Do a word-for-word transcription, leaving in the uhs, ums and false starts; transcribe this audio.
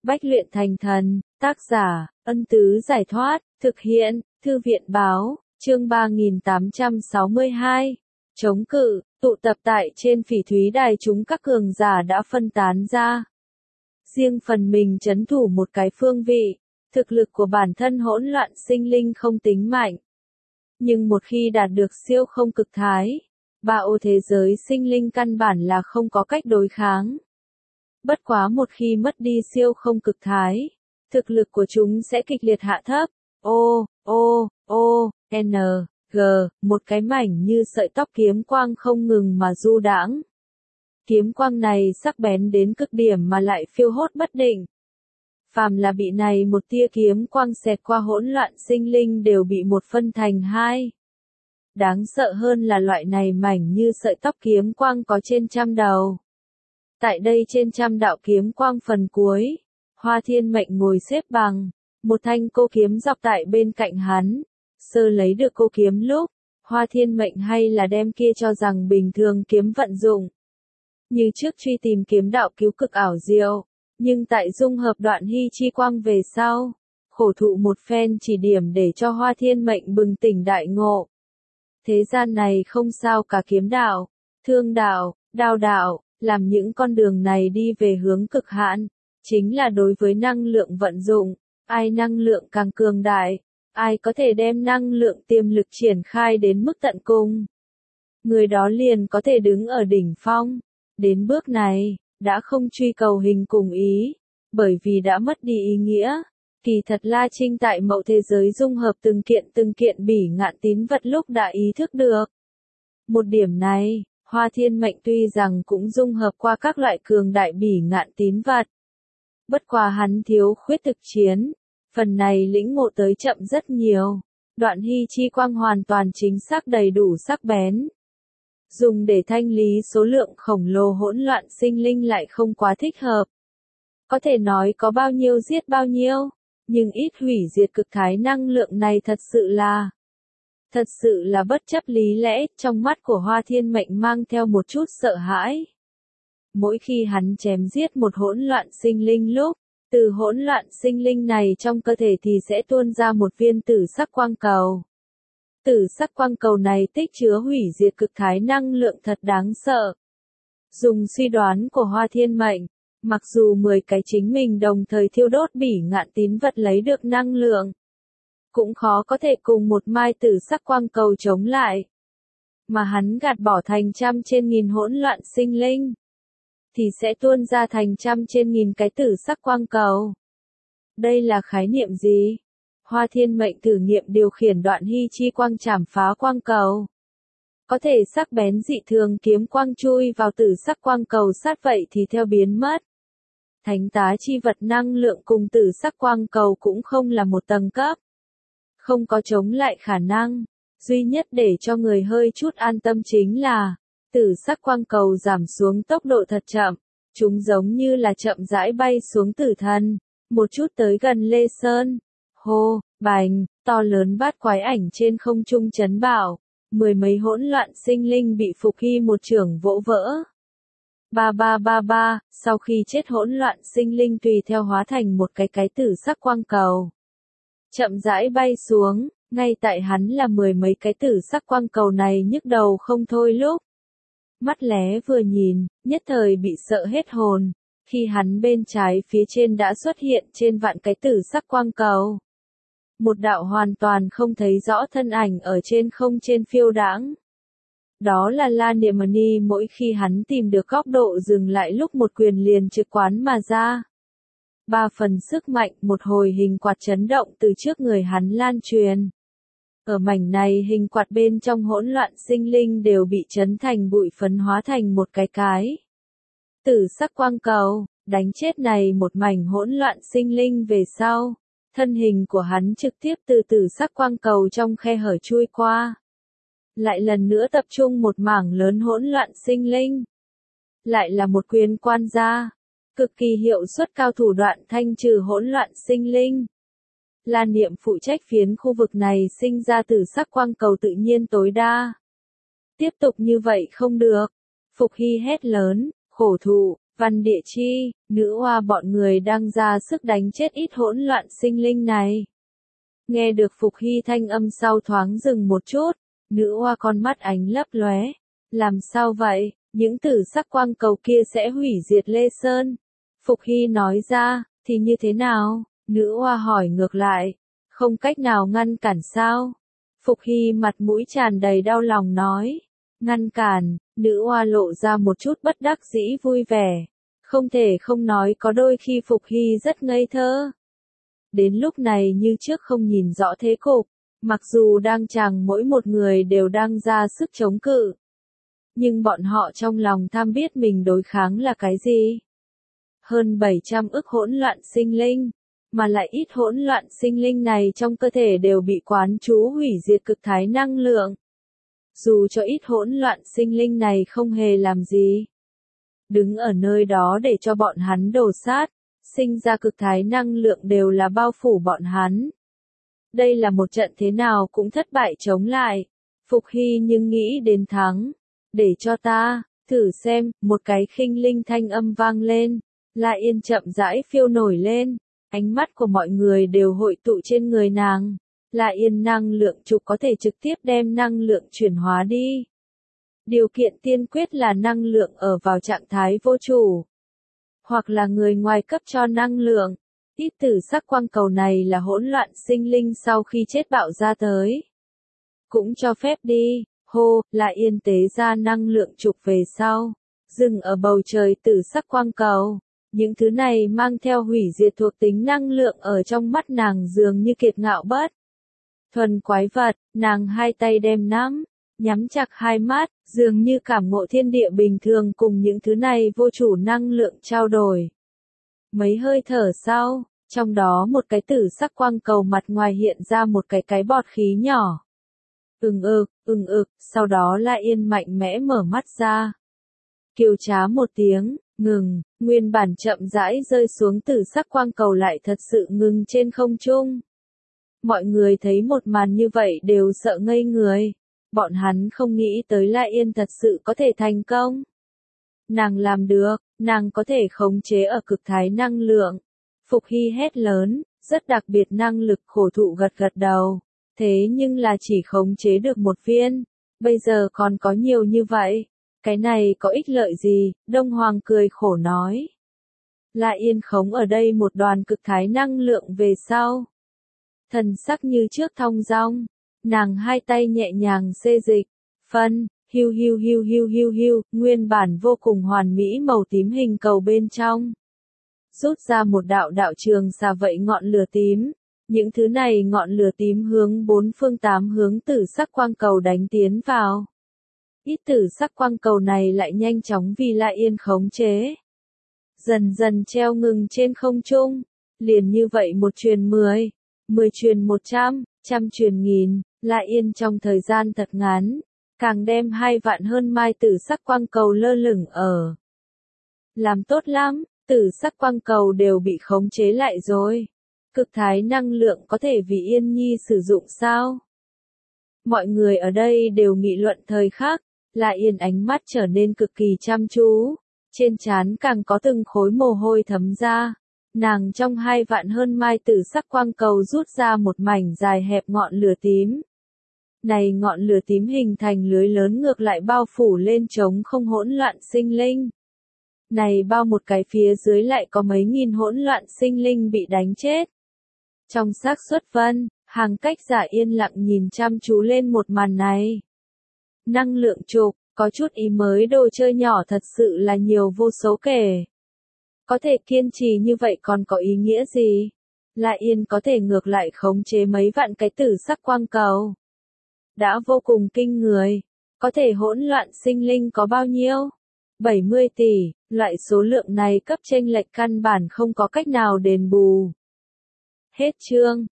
Bách luyện thành thần, tác giả, Ân Tứ Giải Thoát, thực hiện, Thư viện Báo, chương ba nghìn tám trăm sáu mươi hai. Chống cự, tụ tập tại trên Phỉ Thúy Đài chúng các cường giả đã phân tán ra. Riêng phần mình trấn thủ một cái phương vị, thực lực của bản thân hỗn loạn sinh linh không tính mạnh. Nhưng một khi đạt được siêu không cực thái, ba ô thế giới sinh linh căn bản là không có cách đối kháng. Bất quá một khi mất đi siêu không cực thái, thực lực của chúng sẽ kịch liệt hạ thấp. O, O, O, N, G, một cái mảnh như sợi tóc kiếm quang không ngừng mà du đãng. Kiếm quang này sắc bén đến cực điểm mà lại phiêu hốt bất định. Phàm là bị này một tia kiếm quang xẹt qua hỗn loạn sinh linh đều bị một phân thành hai. Đáng sợ hơn là loại này mảnh như sợi tóc kiếm quang có trên trăm đầu. Tại đây trên trăm đạo kiếm quang phần cuối, Hoa Thiên Mệnh ngồi xếp bằng, một thanh cô kiếm dọc tại bên cạnh hắn. Sơ lấy được cô kiếm lúc, Hoa Thiên Mệnh hay là đem kia cho rằng bình thường kiếm vận dụng. Như trước truy tìm kiếm đạo cứu cực ảo diệu, nhưng tại dung hợp đoạn hy chi quang về sau, khổ thụ một phen chỉ điểm để cho Hoa Thiên Mệnh bừng tỉnh đại ngộ. Thế gian này không sao cả kiếm đạo, thương đạo, đao đạo, làm những con đường này đi về hướng cực hạn, chính là đối với năng lượng vận dụng, ai năng lượng càng cường đại, ai có thể đem năng lượng tiềm lực triển khai đến mức tận cùng. Người đó liền có thể đứng ở đỉnh phong. Đến bước này, đã không truy cầu hình cùng ý, bởi vì đã mất đi ý nghĩa. Kỳ thật La Trinh tại mậu thế giới dung hợp từng kiện từng kiện bỉ ngạn tín vật lúc đã ý thức được. Một điểm này, Hoa Thiên Mệnh tuy rằng cũng dung hợp qua các loại cường đại bỉ ngạn tín vật. Bất quá hắn thiếu khuyết thực chiến, phần này lĩnh ngộ tới chậm rất nhiều. Đoạn hy chi quang hoàn toàn chính xác đầy đủ sắc bén. Dùng để thanh lý số lượng khổng lồ hỗn loạn sinh linh lại không quá thích hợp. Có thể nói có bao nhiêu giết bao nhiêu, nhưng ít hủy diệt cực thái năng lượng này thật sự là, thật sự là bất chấp lý lẽ, trong mắt của Hoa Thiên Mệnh mang theo một chút sợ hãi. Mỗi khi hắn chém giết một hỗn loạn sinh linh lúc, từ hỗn loạn sinh linh này trong cơ thể thì sẽ tuôn ra một viên tử sắc quang cầu. Tử sắc quang cầu này tích chứa hủy diệt cực thái năng lượng thật đáng sợ. Dùng suy đoán của Hoa Thiên Mệnh, mặc dù mười cái chính mình đồng thời thiêu đốt bỉ ngạn tín vật lấy được năng lượng, cũng khó có thể cùng một mai tử sắc quang cầu chống lại. Mà hắn gạt bỏ thành trăm trên nghìn hỗn loạn sinh linh, thì sẽ tuôn ra thành trăm trên nghìn cái tử sắc quang cầu. Đây là khái niệm gì? Hoa Thiên Mệnh thử nghiệm điều khiển đoạn hy chi quang chảm phá quang cầu. Có thể sắc bén dị thường kiếm quang chui vào tử sắc quang cầu sát vậy thì theo biến mất. Thánh tá chi vật năng lượng cùng tử sắc quang cầu cũng không là một tầng cấp. Không có chống lại khả năng. Duy nhất để cho người hơi chút an tâm chính là, tử sắc quang cầu giảm xuống tốc độ thật chậm. Chúng giống như là chậm rãi bay xuống tử thần, một chút tới gần Lê Sơn. Hô, bành, to lớn bát quái ảnh trên không trung chấn bảo, mười mấy hỗn loạn sinh linh bị Phục Hy một chưởng vỗ vỡ. Ba ba ba ba, sau khi chết hỗn loạn sinh linh tùy theo hóa thành một cái cái tử sắc quang cầu. Chậm rãi bay xuống, ngay tại hắn là mười mấy cái tử sắc quang cầu này nhức đầu không thôi lúc. Mắt lé vừa nhìn, nhất thời bị sợ hết hồn, khi hắn bên trái phía trên đã xuất hiện trên vạn cái tử sắc quang cầu. Một đạo hoàn toàn không thấy rõ thân ảnh ở trên không trên phiêu đãng. Đó là La Niệm Ni mỗi khi hắn tìm được góc độ dừng lại lúc một quyền liền trực quán mà ra. Ba phần sức mạnh một hồi hình quạt chấn động từ trước người hắn lan truyền. Ở mảnh này hình quạt bên trong hỗn loạn sinh linh đều bị chấn thành bụi phấn hóa thành một cái cái. Tử sắc quang cầu, đánh chết này một mảnh hỗn loạn sinh linh về sau. Thân hình của hắn trực tiếp từ tử sắc quang cầu trong khe hở chui qua. Lại lần nữa tập trung một mảng lớn hỗn loạn sinh linh. Lại là một quyền quan ra. Cực kỳ hiệu suất cao thủ đoạn thanh trừ hỗn loạn sinh linh. La Niệm phụ trách phiến khu vực này sinh ra tử sắc quang cầu tự nhiên tối đa. Tiếp tục như vậy không được. Phục Hy hét lớn, khổ thụ, Văn Địa Chi, nữ oa bọn người đang ra sức đánh chết ít hỗn loạn sinh linh này. Nghe được Phục Hy thanh âm sau thoáng dừng một chút, nữ oa con mắt ánh lấp lóe. Làm sao vậy, những tử sắc quang cầu kia sẽ hủy diệt Lê Sơn. Phục Hy nói ra, thì như thế nào? Nữ oa hỏi ngược lại, không cách nào ngăn cản sao? Phục Hy mặt mũi tràn đầy đau lòng nói, ngăn cản, nữ oa lộ ra một chút bất đắc dĩ vui vẻ. Không thể không nói có đôi khi Phục Hy rất ngây thơ. Đến lúc này như trước không nhìn rõ thế cục, mặc dù đang chàng mỗi một người đều đang ra sức chống cự. Nhưng bọn họ trong lòng tham biết mình đối kháng là cái gì? Hơn bảy trăm ức hỗn loạn sinh linh, mà lại ít hỗn loạn sinh linh này trong cơ thể đều bị quán chú hủy diệt cực thái năng lượng. Dù cho ít hỗn loạn sinh linh này không hề làm gì, đứng ở nơi đó để cho bọn hắn đổ sát, sinh ra cực thái năng lượng đều là bao phủ bọn hắn. Đây là một trận thế nào cũng thất bại chống lại. Phục Hy nhưng nghĩ đến thắng. Để cho ta, thử xem, một cái khinh linh thanh âm vang lên. La Yên chậm rãi phiêu nổi lên. Ánh mắt của mọi người đều hội tụ trên người nàng. La Yên năng lượng trục có thể trực tiếp đem năng lượng chuyển hóa đi. Điều kiện tiên quyết là năng lượng ở vào trạng thái vô chủ. Hoặc là người ngoài cấp cho năng lượng. Ít tử sắc quang cầu này là hỗn loạn sinh linh sau khi chết bạo ra tới. Cũng cho phép đi, hô, La Yên tế ra năng lượng trục về sau. Dừng ở bầu trời tử sắc quang cầu. Những thứ này mang theo hủy diệt thuộc tính năng lượng ở trong mắt nàng dường như kiệt ngạo bất. Thuần quái vật, nàng hai tay đem nắm, nhắm chặt hai mắt, dường như cảm ngộ thiên địa bình thường cùng những thứ này vô chủ năng lượng trao đổi. Mấy hơi thở sau, trong đó một cái tử sắc quang cầu mặt ngoài hiện ra một cái cái bọt khí nhỏ. Ừng ực, ừng ực, sau đó La Yên mạnh mẽ mở mắt ra. Kiều trá một tiếng, ngừng, nguyên bản chậm rãi rơi xuống tử sắc quang cầu lại thật sự ngừng trên không trung. Mọi người thấy một màn như vậy đều sợ ngây người. Bọn hắn không nghĩ tới La Yên thật sự có thể thành công. Nàng làm được, nàng có thể khống chế ở cực thái năng lượng. Phục Hy hét lớn, rất đặc biệt năng lực khổ thụ gật gật đầu. Thế nhưng là chỉ khống chế được một viên. Bây giờ còn có nhiều như vậy. Cái này có ích lợi gì? Đông Hoàng cười khổ nói. La Yên khống ở đây một đoàn cực thái năng lượng về sau. Thần sắc như trước thong dong. Nàng hai tay nhẹ nhàng xê dịch. Phân, hiu hiu hiu hiu hiu hiu, nguyên bản vô cùng hoàn mỹ màu tím hình cầu bên trong. Rút ra một đạo đạo trường xà vậy ngọn lửa tím. Những thứ này ngọn lửa tím hướng bốn phương tám hướng tử sắc quang cầu đánh tiến vào. Ít tử sắc quang cầu này lại nhanh chóng vì La Yên khống chế. Dần dần treo ngừng trên không trung. Liền như vậy một truyền mười, mười truyền một trăm, trăm truyền nghìn, La Yên trong thời gian thật ngắn. Càng đem hai vạn hơn mai tử sắc quang cầu lơ lửng ở. Làm tốt lắm, tử sắc quang cầu đều bị khống chế lại rồi. Cực thái năng lượng có thể vì Yên Nhi sử dụng sao? Mọi người ở đây đều nghị luận thời khắc. La Yên ánh mắt trở nên cực kỳ chăm chú. Trên trán càng có từng khối mồ hôi thấm ra. Nàng trong hai vạn hơn mai tử sắc quang cầu rút ra một mảnh dài hẹp ngọn lửa tím. Này ngọn lửa tím hình thành lưới lớn ngược lại bao phủ lên trống không hỗn loạn sinh linh. Này bao một cái phía dưới lại có mấy nghìn hỗn loạn sinh linh bị đánh chết. Trong xác suất vân, hàng cách giả yên lặng nhìn chăm chú lên một màn này. Năng lượng trục, có chút ý mới đồ chơi nhỏ thật sự là nhiều vô số kể. Có thể kiên trì như vậy còn có ý nghĩa gì? La Yên có thể ngược lại khống chế mấy vạn cái tử sắc quang cầu. Đã vô cùng kinh người. Có thể hỗn loạn sinh linh có bao nhiêu? bảy mươi tỷ, loại số lượng này cấp chênh lệch căn bản không có cách nào đền bù. Hết chương.